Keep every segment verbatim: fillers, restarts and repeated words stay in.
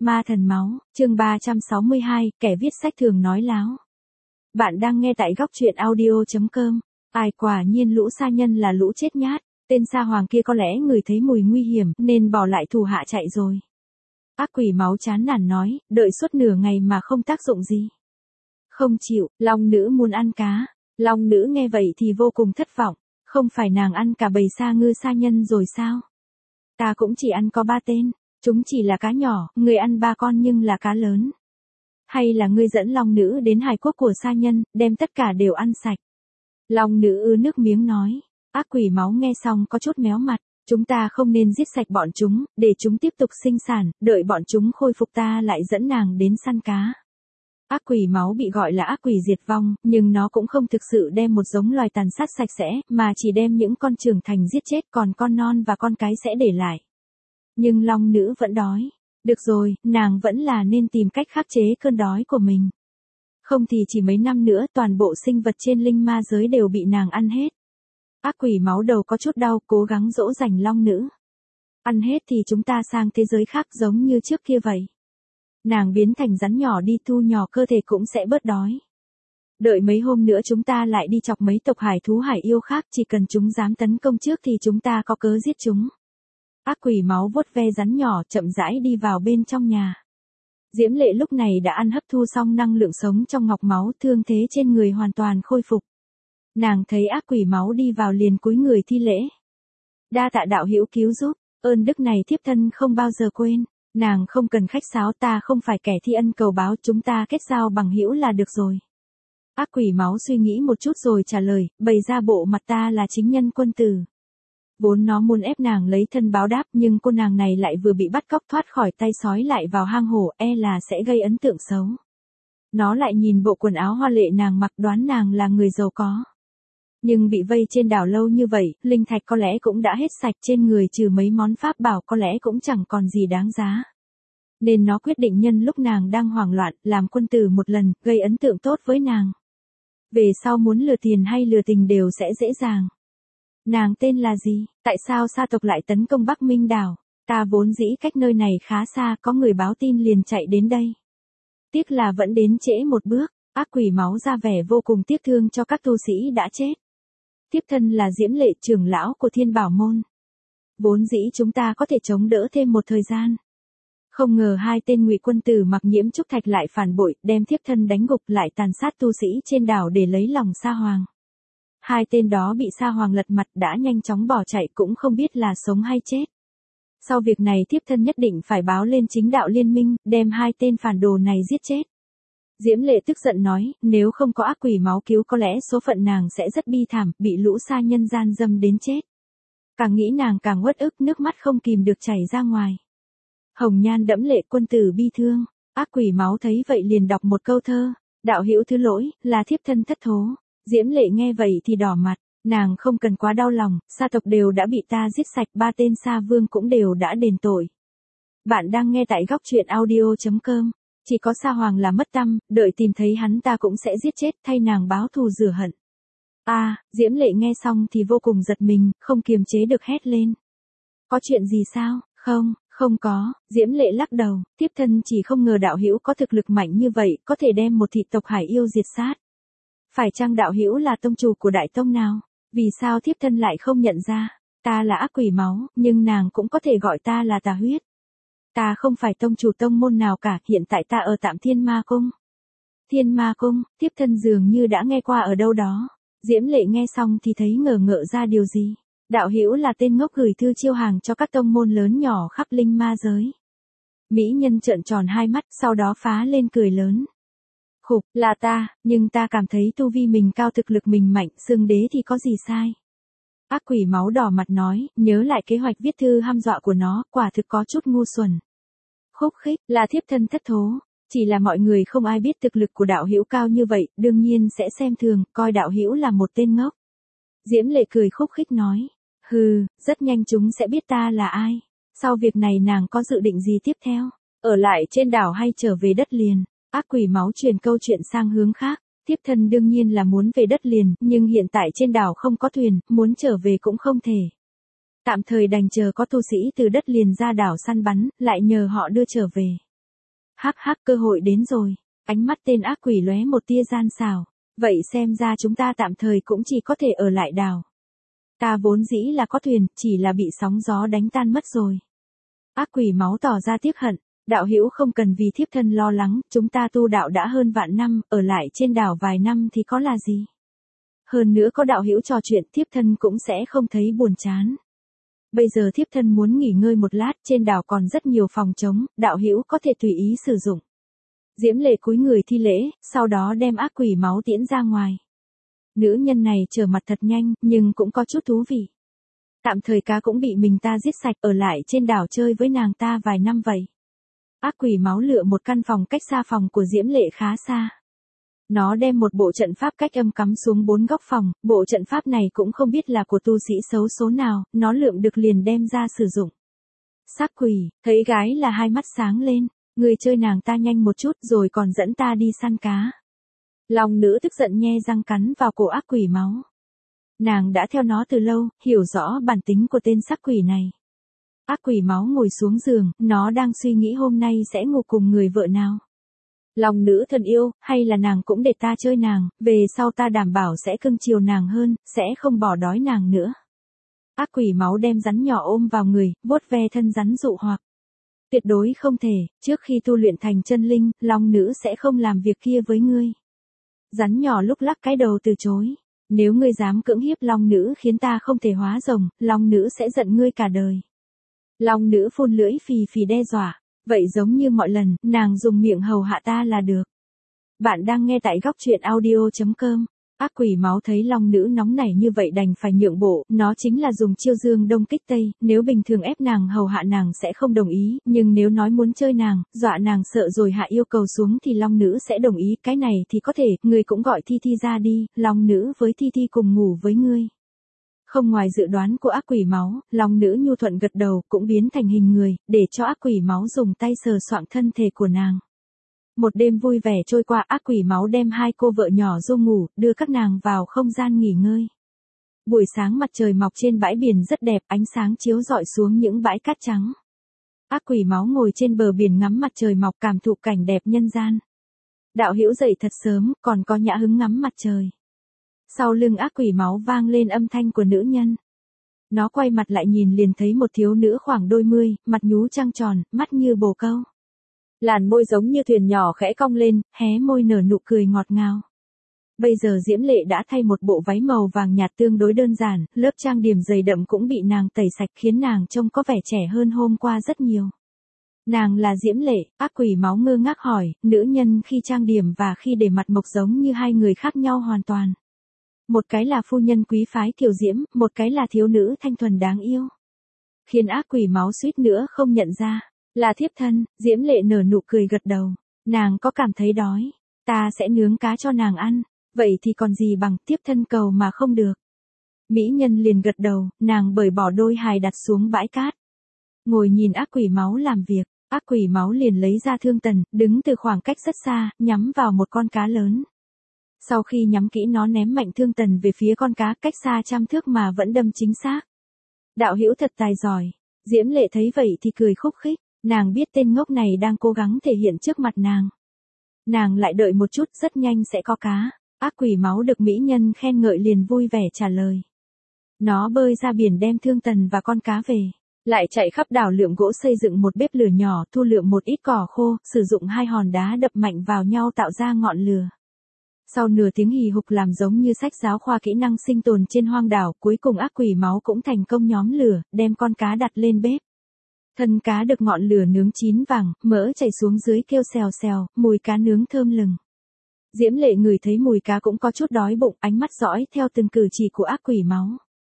Ma thần máu, chương ba trăm sáu mươi hai, kẻ viết sách thường nói láo. Bạn đang nghe tại góc truyện audio chấm com. Ai quả nhiên lũ sa nhân là lũ chết nhát, tên sa hoàng kia có lẽ người thấy mùi nguy hiểm nên bỏ lại thủ hạ chạy rồi. Ác quỷ máu chán nản nói, đợi suốt nửa ngày mà không tác dụng gì. Không chịu, long nữ muốn ăn cá. Long nữ nghe vậy thì vô cùng thất vọng, không phải nàng ăn cả bầy sa ngư sa nhân rồi sao? Ta cũng chỉ ăn có ba tên. Chúng chỉ là cá nhỏ, người ăn ba con nhưng là cá lớn. Hay là ngươi dẫn long nữ đến hải quốc của sa nhân, đem tất cả đều ăn sạch. Long nữ ư nước miếng nói. Ác quỷ máu nghe xong có chút méo mặt. Chúng ta không nên giết sạch bọn chúng, để chúng tiếp tục sinh sản, đợi bọn chúng khôi phục ta lại dẫn nàng đến săn cá. Ác quỷ máu bị gọi là ác quỷ diệt vong, nhưng nó cũng không thực sự đem một giống loài tàn sát sạch sẽ, mà chỉ đem những con trưởng thành giết chết, còn con non và con cái sẽ để lại. Nhưng long nữ vẫn đói. Được rồi, nàng vẫn là nên tìm cách khắc chế cơn đói của mình. Không thì chỉ mấy năm nữa toàn bộ sinh vật trên linh ma giới đều bị nàng ăn hết. Ác quỷ máu đầu có chút đau, cố gắng dỗ dành long nữ. Ăn hết thì chúng ta sang thế giới khác giống như trước kia vậy. Nàng biến thành rắn nhỏ đi thu nhỏ cơ thể cũng sẽ bớt đói. Đợi mấy hôm nữa chúng ta lại đi chọc mấy tộc hải thú hải yêu khác, chỉ cần chúng dám tấn công trước thì chúng ta có cớ giết chúng. Ác quỷ máu vuốt ve rắn nhỏ chậm rãi đi vào bên trong nhà. Diễm Lệ lúc này đã ăn hấp thu xong năng lượng sống trong ngọc máu, thương thế trên người hoàn toàn khôi phục. Nàng thấy ác quỷ máu đi vào liền cúi người thi lễ. Đa tạ đạo hữu cứu giúp, ơn đức này thiếp thân không bao giờ quên. Nàng không cần khách sáo, ta không phải kẻ thi ân cầu báo, chúng ta kết giao bằng hữu là được rồi. Ác quỷ máu suy nghĩ một chút rồi trả lời, bày ra bộ mặt ta là chính nhân quân tử. Vốn nó muốn ép nàng lấy thân báo đáp, nhưng cô nàng này lại vừa bị bắt cóc thoát khỏi tay sói lại vào hang hổ, e là sẽ gây ấn tượng xấu. Nó lại nhìn bộ quần áo hoa lệ nàng mặc, đoán nàng là người giàu có. Nhưng bị vây trên đảo lâu như vậy, linh thạch có lẽ cũng đã hết sạch, trên người trừ mấy món pháp bảo có lẽ cũng chẳng còn gì đáng giá. Nên nó quyết định nhân lúc nàng đang hoảng loạn, làm quân tử một lần, gây ấn tượng tốt với nàng. Về sau muốn lừa tiền hay lừa tình đều sẽ dễ dàng. Nàng tên là gì? Tại sao sa tộc lại tấn công Bắc Minh đảo? Ta vốn dĩ cách nơi này khá xa, có người báo tin liền chạy đến đây. Tiếc là vẫn đến trễ một bước. Ác quỷ máu ra vẻ vô cùng tiếc thương cho các tu sĩ đã chết. Thiếp thân là Diễm Lệ, trưởng lão của Thiên Bảo môn. Vốn dĩ chúng ta có thể chống đỡ thêm một thời gian. Không ngờ hai tên ngụy quân tử mặc nhiễm trúc thạch lại phản bội, đem thiếp thân đánh gục lại tàn sát tu sĩ trên đảo để lấy lòng sa hoàng. Hai tên đó bị sa hoàng lật mặt đã nhanh chóng bỏ chạy, cũng không biết là sống hay chết. Sau việc này thiếp thân nhất định phải báo lên chính đạo liên minh, đem hai tên phản đồ này giết chết. Diễm Lệ tức giận nói, nếu không có ác quỷ máu cứu có lẽ số phận nàng sẽ rất bi thảm, bị lũ sa nhân gian dâm đến chết. Càng nghĩ nàng càng uất ức, nước mắt không kìm được chảy ra ngoài. Hồng nhan đẫm lệ, quân tử bi thương. Ác quỷ máu thấy vậy liền đọc một câu thơ. Đạo hữu thứ lỗi, là thiếp thân thất thố. Diễm Lệ nghe vậy thì đỏ mặt, nàng không cần quá đau lòng, sa tộc đều đã bị ta giết sạch, ba tên sa vương cũng đều đã đền tội. Bạn đang nghe tại góc truyện audio chấm com. Chỉ có sa hoàng là mất tăm, đợi tìm thấy hắn ta cũng sẽ giết chết, thay nàng báo thù rửa hận. A, à, Diễm Lệ nghe xong thì vô cùng giật mình, không kiềm chế được hét lên. Có chuyện gì sao? Không, không có. Diễm Lệ lắc đầu, thiếp thân chỉ không ngờ đạo hữu có thực lực mạnh như vậy, có thể đem một thị tộc hải yêu diệt sát. Phải chăng đạo hữu là tông chủ của đại tông nào? Vì sao thiếp thân lại không nhận ra? Ta là ác quỷ máu, nhưng nàng cũng có thể gọi ta là Tà Huyết. Ta không phải tông chủ tông môn nào cả, hiện tại ta ở tạm Thiên Ma Cung. Thiên Ma Cung, thiếp thân dường như đã nghe qua ở đâu đó. Diễm Lệ nghe xong thì thấy ngờ ngợ ra điều gì. Đạo hữu là tên ngốc gửi thư chiêu hàng cho các tông môn lớn nhỏ khắp linh ma giới. Mỹ nhân trợn tròn hai mắt, sau đó phá lên cười lớn. Khục, là ta, nhưng ta cảm thấy tu vi mình cao, thực lực mình mạnh, xưng đế thì có gì sai. Ác quỷ máu đỏ mặt nói, nhớ lại kế hoạch viết thư hăm dọa của nó, quả thực có chút ngu xuẩn. Khúc khích, là thiếp thân thất thố, chỉ là mọi người không ai biết thực lực của đạo hữu cao như vậy, đương nhiên sẽ xem thường, coi đạo hữu là một tên ngốc. Diễm Lệ cười khúc khích nói, hừ, rất nhanh chúng sẽ biết ta là ai. Sau việc này nàng có dự định gì tiếp theo? Ở lại trên đảo hay trở về đất liền? Ác quỷ máu truyền câu chuyện sang hướng khác. Thiếp thân đương nhiên là muốn về đất liền, nhưng hiện tại trên đảo không có thuyền, muốn trở về cũng không thể. Tạm thời đành chờ có tu sĩ từ đất liền ra đảo săn bắn, lại nhờ họ đưa trở về. Hắc hắc, cơ hội đến rồi. Ánh mắt tên ác quỷ lóe một tia gian xảo. Vậy xem ra chúng ta tạm thời cũng chỉ có thể ở lại đảo. Ta vốn dĩ là có thuyền, chỉ là bị sóng gió đánh tan mất rồi. Ác quỷ máu tỏ ra tiếc hận. Đạo hữu không cần vì thiếp thân lo lắng, chúng ta tu đạo đã hơn vạn năm, ở lại trên đảo vài năm thì có là gì. Hơn nữa có đạo hữu trò chuyện, thiếp thân cũng sẽ không thấy buồn chán. Bây giờ thiếp thân muốn nghỉ ngơi một lát, trên đảo còn rất nhiều phòng trống, đạo hữu có thể tùy ý sử dụng. Diễm Lệ cúi người thi lễ, sau đó đem ác quỷ máu tiễn ra ngoài. Nữ nhân này trở mặt thật nhanh, nhưng cũng có chút thú vị. Tạm thời cá cũng bị mình ta giết sạch, ở lại trên đảo chơi với nàng ta vài năm vậy. Ác quỷ máu lựa một căn phòng cách xa phòng của Diễm Lệ khá xa. Nó đem một bộ trận pháp cách âm cắm xuống bốn góc phòng, bộ trận pháp này cũng không biết là của tu sĩ xấu số nào, nó lượm được liền đem ra sử dụng. Xác quỷ, thấy gái là hai mắt sáng lên, người chơi nàng ta nhanh một chút rồi còn dẫn ta đi săn cá. Long nữ tức giận nhe răng cắn vào cổ ác quỷ máu. Nàng đã theo nó từ lâu, hiểu rõ bản tính của tên sắc quỷ này. Ác quỷ máu ngồi xuống giường, nó đang suy nghĩ hôm nay sẽ ngủ cùng người vợ nào. Long nữ thân yêu, hay là nàng cũng để ta chơi nàng, về sau ta đảm bảo sẽ cưng chiều nàng hơn, sẽ không bỏ đói nàng nữa. Ác quỷ máu đem rắn nhỏ ôm vào người, vuốt ve thân rắn dụ hoặc. Tuyệt đối không thể, trước khi tu luyện thành chân linh, long nữ sẽ không làm việc kia với ngươi. Rắn nhỏ lúc lắc cái đầu từ chối. Nếu ngươi dám cưỡng hiếp long nữ khiến ta không thể hóa rồng, long nữ sẽ giận ngươi cả đời. Long nữ phun lưỡi phì phì đe dọa. Vậy giống như mọi lần, nàng dùng miệng hầu hạ ta là được. Bạn đang nghe tại góc truyện audio chấm com. Ác quỷ máu thấy long nữ nóng nảy như vậy đành phải nhượng bộ, nó chính là dùng chiêu dương đông kích tây, nếu bình thường ép nàng hầu hạ nàng sẽ không đồng ý, nhưng nếu nói muốn chơi nàng, dọa nàng sợ rồi hạ yêu cầu xuống thì long nữ sẽ đồng ý, cái này thì có thể, người cũng gọi Thi Thi ra đi, long nữ với Thi Thi cùng ngủ với ngươi. Không ngoài dự đoán của ác quỷ máu, long nữ nhu thuận gật đầu cũng biến thành hình người, để cho ác quỷ máu dùng tay sờ soạng thân thể của nàng. Một đêm vui vẻ trôi qua, ác quỷ máu đem hai cô vợ nhỏ ru ngủ, đưa các nàng vào không gian nghỉ ngơi. Buổi sáng mặt trời mọc trên bãi biển rất đẹp, ánh sáng chiếu rọi xuống những bãi cát trắng. Ác quỷ máu ngồi trên bờ biển ngắm mặt trời mọc cảm thụ cảnh đẹp nhân gian. Đạo hữu dậy thật sớm, còn có nhã hứng ngắm mặt trời. Sau lưng ác quỷ máu vang lên âm thanh của nữ nhân. Nó quay mặt lại nhìn liền thấy một thiếu nữ khoảng đôi mươi, mặt nhú trăng tròn, mắt như bồ câu. Làn môi giống như thuyền nhỏ khẽ cong lên, hé môi nở nụ cười ngọt ngào. Bây giờ Diễm Lệ đã thay một bộ váy màu vàng nhạt tương đối đơn giản, lớp trang điểm dày đậm cũng bị nàng tẩy sạch khiến nàng trông có vẻ trẻ hơn hôm qua rất nhiều. Nàng là Diễm Lệ, ác quỷ máu ngơ ngác hỏi, nữ nhân khi trang điểm và khi để mặt mộc giống như hai người khác nhau hoàn toàn. Một cái là phu nhân quý phái kiều diễm, một cái là thiếu nữ thanh thuần đáng yêu. Khiến ác quỷ máu suýt nữa không nhận ra. Là thiếp thân, Diễm Lệ nở nụ cười gật đầu. Nàng có cảm thấy đói, ta sẽ nướng cá cho nàng ăn. Vậy thì còn gì bằng thiếp thân cầu mà không được. Mỹ nhân liền gật đầu, nàng bởi bỏ đôi hài đặt xuống bãi cát. Ngồi nhìn ác quỷ máu làm việc, ác quỷ máu liền lấy ra thương tần, đứng từ khoảng cách rất xa, nhắm vào một con cá lớn. Sau khi nhắm kỹ nó ném mạnh thương tần về phía con cá cách xa trăm thước mà vẫn đâm chính xác. Đạo hữu thật tài giỏi. Diễm Lệ thấy vậy thì cười khúc khích, nàng biết tên ngốc này đang cố gắng thể hiện trước mặt nàng. Nàng lại đợi một chút rất nhanh sẽ có cá. Ác quỷ máu được mỹ nhân khen ngợi liền vui vẻ trả lời. Nó bơi ra biển đem thương tần và con cá về. Lại chạy khắp đảo lượm gỗ xây dựng một bếp lửa nhỏ, thu lượm một ít cỏ khô, sử dụng hai hòn đá đập mạnh vào nhau tạo ra ngọn lửa. Sau nửa tiếng hì hục làm giống như sách giáo khoa kỹ năng sinh tồn trên hoang đảo, cuối cùng ác quỷ máu cũng thành công nhóm lửa, đem con cá đặt lên bếp. Thân cá được ngọn lửa nướng chín vàng, mỡ chảy xuống dưới kêu xèo xèo, mùi cá nướng thơm lừng. Diễm Lệ ngửi thấy mùi cá cũng có chút đói bụng, ánh mắt dõi theo từng cử chỉ của ác quỷ máu.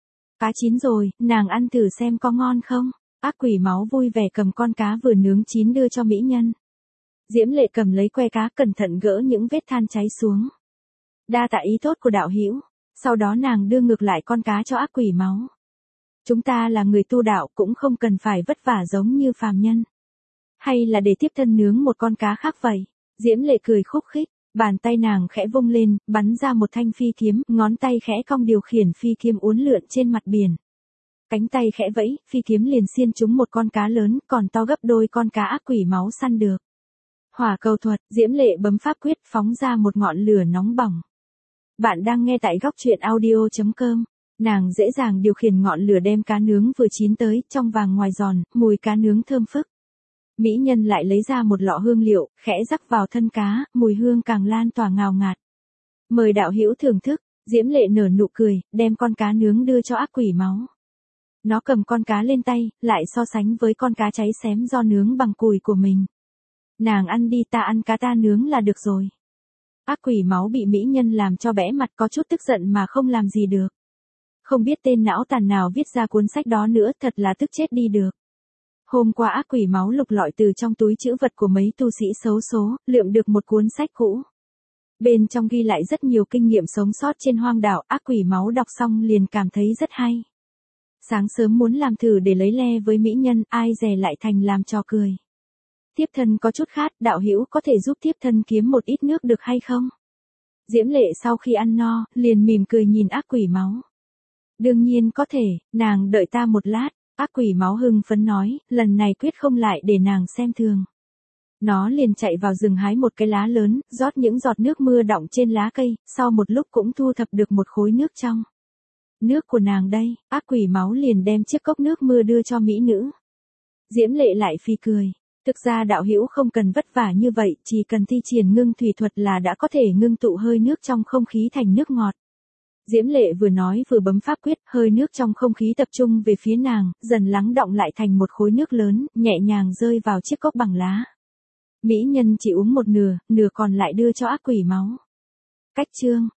Cá chín rồi, nàng ăn thử xem có ngon không? Ác quỷ máu vui vẻ cầm con cá vừa nướng chín đưa cho mỹ nhân. Diễm Lệ cầm lấy que cá cẩn thận gỡ những vết than cháy xuống. Đa tạ ý tốt của đạo hữu. Sau đó nàng đưa ngược lại con cá cho ác quỷ máu. Chúng ta là người tu đạo cũng không cần phải vất vả giống như phàm nhân. Hay là để tiếp thân nướng một con cá khác vậy? Diễm Lệ cười khúc khích, bàn tay nàng khẽ vung lên, bắn ra một thanh phi kiếm, ngón tay khẽ cong điều khiển phi kiếm uốn lượn trên mặt biển. Cánh tay khẽ vẫy, phi kiếm liền xiên trúng một con cá lớn, còn to gấp đôi con cá ác quỷ máu săn được. Hỏa cầu thuật, Diễm Lệ bấm pháp quyết phóng ra một ngọn lửa nóng bỏng. Bạn đang nghe tại góc truyện audio chấm com. Nàng dễ dàng điều khiển ngọn lửa đem cá nướng vừa chín tới, trong vàng ngoài giòn, mùi cá nướng thơm phức. Mỹ nhân lại lấy ra một lọ hương liệu, khẽ rắc vào thân cá, mùi hương càng lan tỏa ngào ngạt. Mời đạo hữu thưởng thức, Diễm Lệ nở nụ cười, đem con cá nướng đưa cho ác quỷ máu. Nó cầm con cá lên tay, lại so sánh với con cá cháy xém do nướng bằng củi của mình. Nàng ăn đi, ta ăn cá ta nướng là được rồi. Ác quỷ máu bị mỹ nhân làm cho bẽ mặt, có chút tức giận mà không làm gì được. Không biết tên não tàn nào viết ra cuốn sách đó nữa, thật là tức chết đi được. Hôm qua ác quỷ máu lục lọi từ trong túi trữ vật của mấy tu sĩ xấu số, lượm được một cuốn sách cũ. Bên trong ghi lại rất nhiều kinh nghiệm sống sót trên hoang đảo, ác quỷ máu đọc xong liền cảm thấy rất hay. Sáng sớm muốn làm thử để lấy le với mỹ nhân, ai dè lại thành làm trò cười. Thiếp thân có chút khát, đạo hữu có thể giúp thiếp thân kiếm một ít nước được hay không? Diễm Lệ sau khi ăn no, liền mỉm cười nhìn ác quỷ máu. Đương nhiên có thể, nàng đợi ta một lát, ác quỷ máu hưng phấn nói, lần này quyết không lại để nàng xem thường. Nó liền chạy vào rừng hái một cái lá lớn, rót những giọt nước mưa đọng trên lá cây, sau một lúc cũng thu thập được một khối nước trong. Nước của nàng đây, ác quỷ máu liền đem chiếc cốc nước mưa đưa cho mỹ nữ. Diễm Lệ lại phì cười. Thực ra đạo hữu không cần vất vả như vậy, chỉ cần thi triển ngưng thủy thuật là đã có thể ngưng tụ hơi nước trong không khí thành nước ngọt. Diễm Lệ vừa nói vừa bấm pháp quyết, hơi nước trong không khí tập trung về phía nàng, dần lắng đọng lại thành một khối nước lớn, nhẹ nhàng rơi vào chiếc cốc bằng lá. Mỹ nhân chỉ uống một nửa, nửa còn lại đưa cho ác quỷ máu. Cách chương,